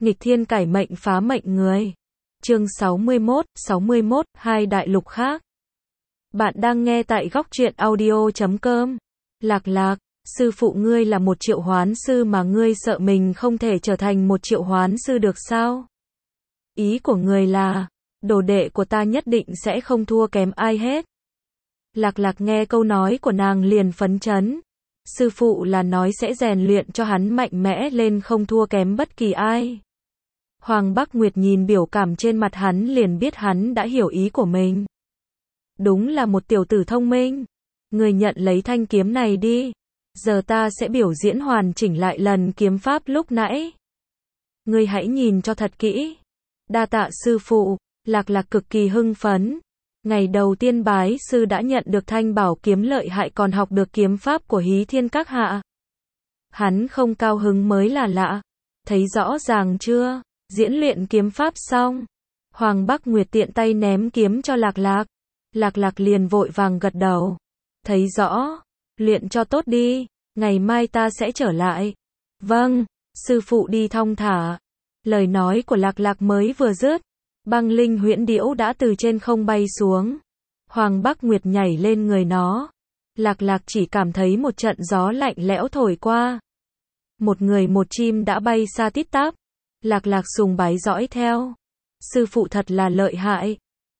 Nghịch thiên cải mệnh phá mệnh người. Chương 61, hai đại lục khác. Bạn đang nghe tại góc truyện audio.com. Lạc Lạc, sư phụ ngươi là một triệu hoán sư mà ngươi sợ mình không thể trở thành một triệu hoán sư được sao? Ý của ngươi là, đồ đệ của ta nhất định sẽ không thua kém ai hết. Lạc Lạc nghe câu nói của nàng liền phấn chấn. Sư phụ là nói sẽ rèn luyện cho hắn mạnh mẽ lên không thua kém bất kỳ ai. Hoàng Bắc Nguyệt nhìn biểu cảm trên mặt hắn liền biết hắn đã hiểu ý của mình. Đúng là một tiểu tử thông minh. Người nhận lấy thanh kiếm này đi. Giờ ta sẽ biểu diễn hoàn chỉnh lại lần kiếm pháp lúc nãy. Ngươi hãy nhìn cho thật kỹ. Đa tạ sư phụ. Lạc Lạc cực kỳ hưng phấn. Ngày đầu tiên bái sư đã nhận được thanh bảo kiếm lợi hại còn học được kiếm pháp của Hí Thiên các hạ. Hắn không cao hứng mới là lạ. Thấy rõ ràng chưa? Diễn luyện kiếm pháp xong. Hoàng Bắc Nguyệt tiện tay ném kiếm cho Lạc Lạc. Lạc Lạc liền vội vàng gật đầu. Thấy rõ. Luyện cho tốt đi. Ngày mai ta sẽ trở lại. Vâng. Sư phụ đi thong thả. Lời nói của Lạc Lạc mới vừa dứt. Băng linh huyễn điểu đã từ trên không bay xuống. Hoàng Bắc Nguyệt nhảy lên người nó. Lạc Lạc chỉ cảm thấy một trận gió lạnh lẽo thổi qua. Một người một chim đã bay xa tít tắp. Lạc Lạc sùng bái dõi theo. Sư phụ thật là lợi hại.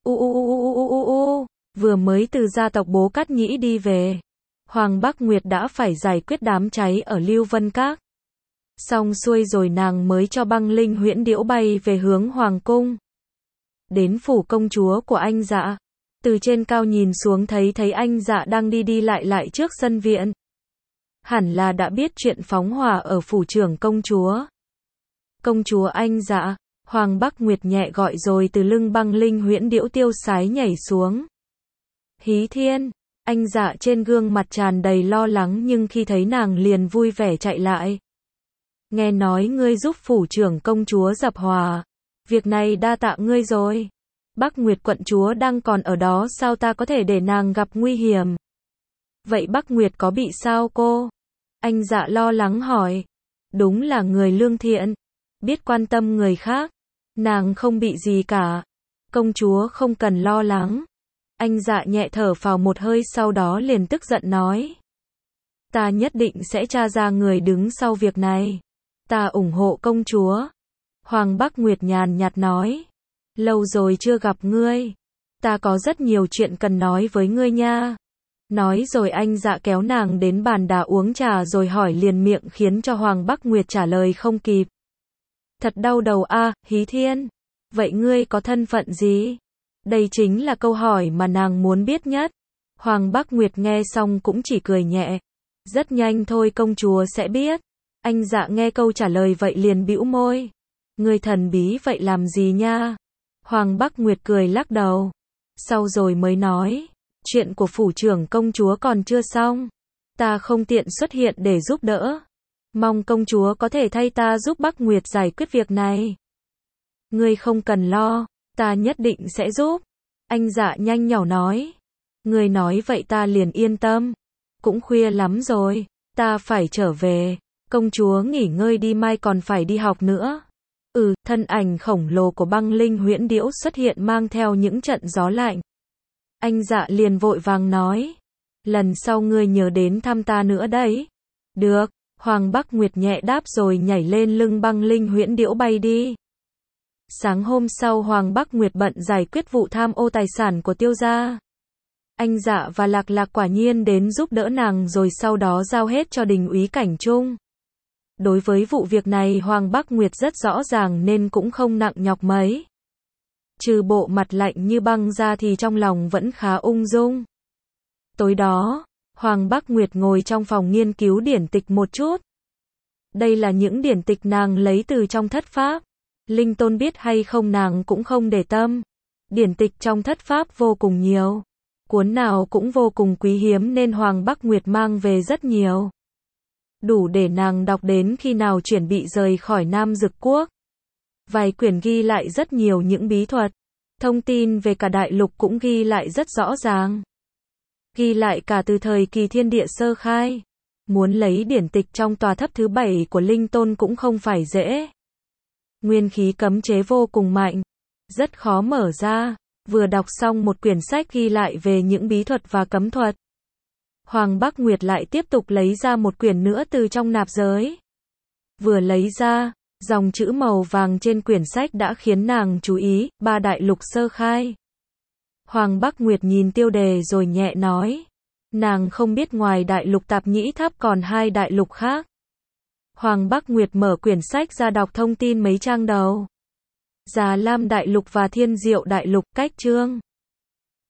Vừa mới từ gia tộc Bố Cát Nhĩ đi về. Hoàng Bắc Nguyệt đã phải giải quyết đám cháy ở Lưu Vân Các. Xong xuôi rồi nàng mới cho băng linh huyễn điểu bay về hướng Hoàng Cung. Đến phủ công chúa của anh Dạ. Từ trên cao nhìn xuống thấy anh Dạ đang đi lại trước sân viện. Hẳn là đã biết chuyện phóng hỏa ở phủ trưởng công chúa. Công chúa anh Dạ. Hoàng Bắc Nguyệt nhẹ gọi rồi từ lưng băng linh huyễn điểu tiêu sái nhảy xuống. Hí Thiên. Anh Dạ trên gương mặt tràn đầy lo lắng nhưng khi thấy nàng liền vui vẻ chạy lại. Nghe nói ngươi giúp phủ trưởng công chúa dập hỏa. Việc này đa tạ ngươi rồi. Bắc Nguyệt quận chúa đang còn ở đó sao ta có thể để nàng gặp nguy hiểm. Vậy Bắc Nguyệt có bị sao cô? Anh Dạ lo lắng hỏi. Đúng là người lương thiện. Biết quan tâm người khác. Nàng không bị gì cả. Công chúa không cần lo lắng. Anh Dạ nhẹ thở phào một hơi sau đó liền tức giận nói. Ta nhất định sẽ tra ra người đứng sau việc này. Ta ủng hộ công chúa. Hoàng Bắc Nguyệt nhàn nhạt nói. Lâu rồi chưa gặp ngươi. Ta có rất nhiều chuyện cần nói với ngươi nha. Nói rồi anh Dạ kéo nàng đến bàn đá uống trà rồi hỏi liền miệng khiến cho Hoàng Bắc Nguyệt trả lời không kịp. Thật đau đầu a, Hí Thiên. Vậy ngươi có thân phận gì? Đây chính là câu hỏi mà nàng muốn biết nhất. Hoàng Bắc Nguyệt nghe xong cũng chỉ cười nhẹ. Rất nhanh thôi công chúa sẽ biết. Anh Dạ nghe câu trả lời vậy liền bĩu môi. Ngươi thần bí vậy làm gì nha? Hoàng Bắc Nguyệt cười lắc đầu. Sau rồi mới nói. Chuyện của phủ trưởng công chúa còn chưa xong. Ta không tiện xuất hiện để giúp đỡ. Mong công chúa có thể thay ta giúp Bắc Nguyệt giải quyết việc này. Ngươi không cần lo. Ta nhất định sẽ giúp. Anh Dạ nhanh nhỏ nói. Ngươi nói vậy ta liền yên tâm. Cũng khuya lắm rồi. Ta phải trở về. Công chúa nghỉ ngơi đi mai còn phải đi học nữa. Thân ảnh khổng lồ của băng linh huyễn điểu xuất hiện mang theo những trận gió lạnh. Anh Dạ liền vội vàng nói. Lần sau ngươi nhớ đến thăm ta nữa đấy. Được. Hoàng Bắc Nguyệt nhẹ đáp rồi nhảy lên lưng băng linh huyễn điểu bay đi. Sáng hôm sau Hoàng Bắc Nguyệt bận giải quyết vụ tham ô tài sản của Tiêu gia. Anh Dạ và Lạc Lạc quả nhiên đến giúp đỡ nàng rồi sau đó giao hết cho đình úy Cảnh Trung. Đối với vụ việc này Hoàng Bắc Nguyệt rất rõ ràng nên cũng không nặng nhọc mấy. Trừ bộ mặt lạnh như băng ra thì trong lòng vẫn khá ung dung. Tối đó, Hoàng Bắc Nguyệt ngồi trong phòng nghiên cứu điển tịch một chút. Đây là những điển tịch nàng lấy từ trong thất pháp. Linh Tôn biết hay không nàng cũng không để tâm. Điển tịch trong thất pháp vô cùng nhiều. Cuốn nào cũng vô cùng quý hiếm nên Hoàng Bắc Nguyệt mang về rất nhiều. Đủ để nàng đọc đến khi nào chuẩn bị rời khỏi Nam Dực Quốc. Vài quyển ghi lại rất nhiều những bí thuật. Thông tin về cả đại lục cũng ghi lại rất rõ ràng. Ghi lại cả từ thời kỳ thiên địa sơ khai. Muốn lấy điển tịch trong tòa tháp thứ 7 của Linh Tôn cũng không phải dễ. Nguyên khí cấm chế vô cùng mạnh, rất khó mở ra. Vừa đọc xong một quyển sách ghi lại về những bí thuật và cấm thuật, Hoàng Bắc Nguyệt lại tiếp tục lấy ra một quyển nữa từ trong nạp giới. Vừa lấy ra, dòng chữ màu vàng trên quyển sách đã khiến nàng chú ý, 3 đại lục sơ khai. Hoàng Bắc Nguyệt nhìn tiêu đề rồi nhẹ nói. Nàng không biết ngoài đại lục Tạp Nhĩ Tháp còn 2 đại lục khác. Hoàng Bắc Nguyệt mở quyển sách ra đọc thông tin mấy trang đầu. Già Lam đại lục và Thiên Diệu đại lục, cách chương.